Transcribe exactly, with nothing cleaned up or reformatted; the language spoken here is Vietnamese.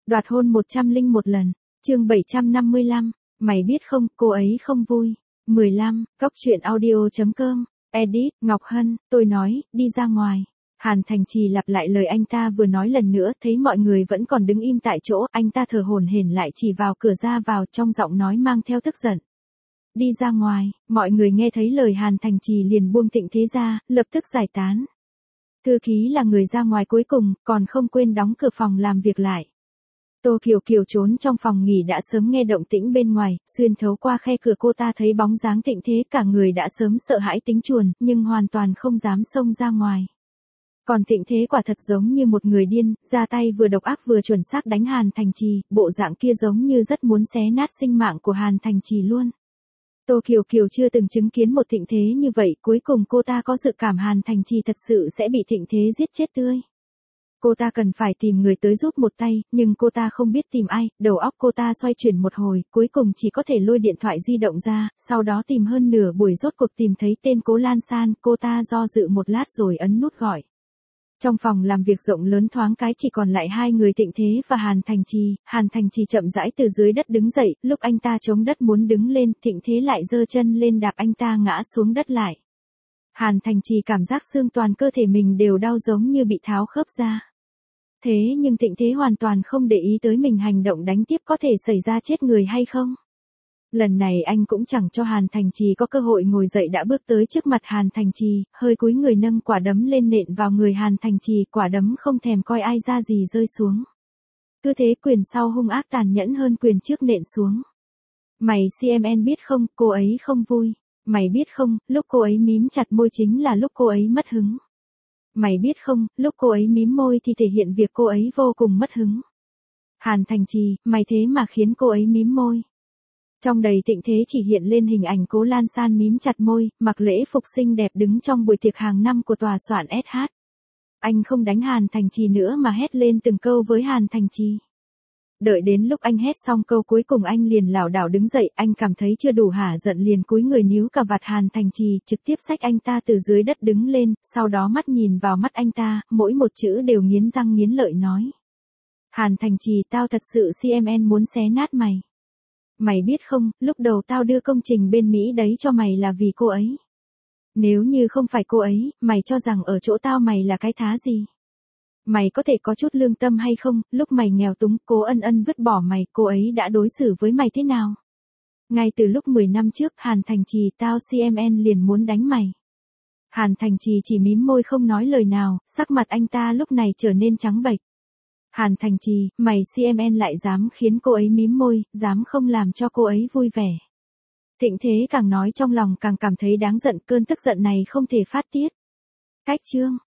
Đoạt hôn một trăm lẻ một lần. Chương bảy trăm năm mươi lăm. Mày biết không, cô ấy không vui. mười lăm. Góc truyện audio chấm com. Edit, Ngọc Hân, tôi nói, đi ra ngoài. Hàn Thành Trì lặp lại lời anh ta vừa nói lần nữa, thấy mọi người vẫn còn đứng im tại chỗ, anh ta thở hổn hển lại chỉ vào cửa ra vào, trong giọng nói mang theo tức giận. Đi ra ngoài. Mọi người nghe thấy lời Hàn Thành Trì liền buông Thịnh Thế ra, lập tức giải tán. Thư ký là người ra ngoài cuối cùng, còn không quên đóng cửa phòng làm việc lại. Tô Kiều Kiều trốn trong phòng nghỉ đã sớm nghe động tĩnh bên ngoài, xuyên thấu qua khe cửa cô ta thấy bóng dáng Thịnh Thế, cả người đã sớm sợ hãi tính chuồn, nhưng hoàn toàn không dám xông ra ngoài. Còn Thịnh Thế quả thật giống như một người điên, ra tay vừa độc ác vừa chuẩn xác đánh Hàn Thành Trì, bộ dạng kia giống như rất muốn xé nát sinh mạng của Hàn Thành Trì luôn. Tô Kiều Kiều chưa từng chứng kiến một Thịnh Thế như vậy, cuối cùng cô ta có dự cảm Hàn Thành Trì thật sự sẽ bị Thịnh Thế giết chết tươi. Cô ta cần phải tìm người tới giúp một tay, nhưng cô ta không biết tìm ai, đầu óc cô ta xoay chuyển một hồi, cuối cùng chỉ có thể lôi điện thoại di động ra, sau đó tìm hơn nửa buổi rốt cuộc tìm thấy tên Cố Lan San, cô ta do dự một lát rồi ấn nút gọi. Trong phòng làm việc rộng lớn thoáng cái chỉ còn lại hai người Thịnh Thế và Hàn Thành Trì, Hàn Thành Trì chậm rãi từ dưới đất đứng dậy, lúc anh ta chống đất muốn đứng lên, Thịnh Thế lại giơ chân lên đạp anh ta ngã xuống đất lại. Hàn Thành Trì cảm giác xương toàn cơ thể mình đều đau giống như bị tháo khớp ra. Thế nhưng Thịnh Thế hoàn toàn không để ý tới mình hành động đánh tiếp có thể xảy ra chết người hay không. Lần này anh cũng chẳng cho Hàn Thành Trì có cơ hội ngồi dậy đã bước tới trước mặt Hàn Thành Trì, hơi cúi người nâng quả đấm lên nện vào người Hàn Thành Trì, quả đấm không thèm coi ai ra gì rơi xuống. Cứ thế quyền sau hung ác tàn nhẫn hơn quyền trước nện xuống. Mày xê em en biết không, cô ấy không vui. Mày biết không, lúc cô ấy mím chặt môi chính là lúc cô ấy mất hứng. Mày biết không, lúc cô ấy mím môi thì thể hiện việc cô ấy vô cùng mất hứng. Hàn Thành Trì, mày thế mà khiến cô ấy mím môi. Trong đầy Thịnh Thế chỉ hiện lên hình ảnh Cố Lan San mím chặt môi, mặc lễ phục xinh đẹp đứng trong buổi tiệc hàng năm của tòa soạn ét hát. Anh không đánh Hàn Thành Trì nữa mà hét lên từng câu với Hàn Thành Trì. Đợi đến lúc anh hét xong câu cuối cùng anh liền lảo đảo đứng dậy, anh cảm thấy chưa đủ hả giận liền cúi người níu cà vạt Hàn Thành Trì, trực tiếp xách anh ta từ dưới đất đứng lên, sau đó mắt nhìn vào mắt anh ta, mỗi một chữ đều nghiến răng nghiến lợi nói. Hàn Thành Trì, tao thật sự xê em en muốn xé nát mày. Mày biết không, lúc đầu tao đưa công trình bên Mỹ đấy cho mày là vì cô ấy. Nếu như không phải cô ấy, mày cho rằng ở chỗ tao mày là cái thá gì? Mày có thể có chút lương tâm hay không, lúc mày nghèo túng, Cố Ân Ân vứt bỏ mày, cô ấy đã đối xử với mày thế nào? Ngay từ lúc mười năm trước, Hàn Thành Trì, tao xê em en liền muốn đánh mày. Hàn Thành Trì chỉ mím môi không nói lời nào, sắc mặt anh ta lúc này trở nên trắng bệch. Hàn Thành Trì, mày xê em en lại dám khiến cô ấy mím môi, dám không làm cho cô ấy vui vẻ. Thịnh Thế càng nói trong lòng càng cảm thấy đáng giận, cơn tức giận này không thể phát tiết. Cách chương.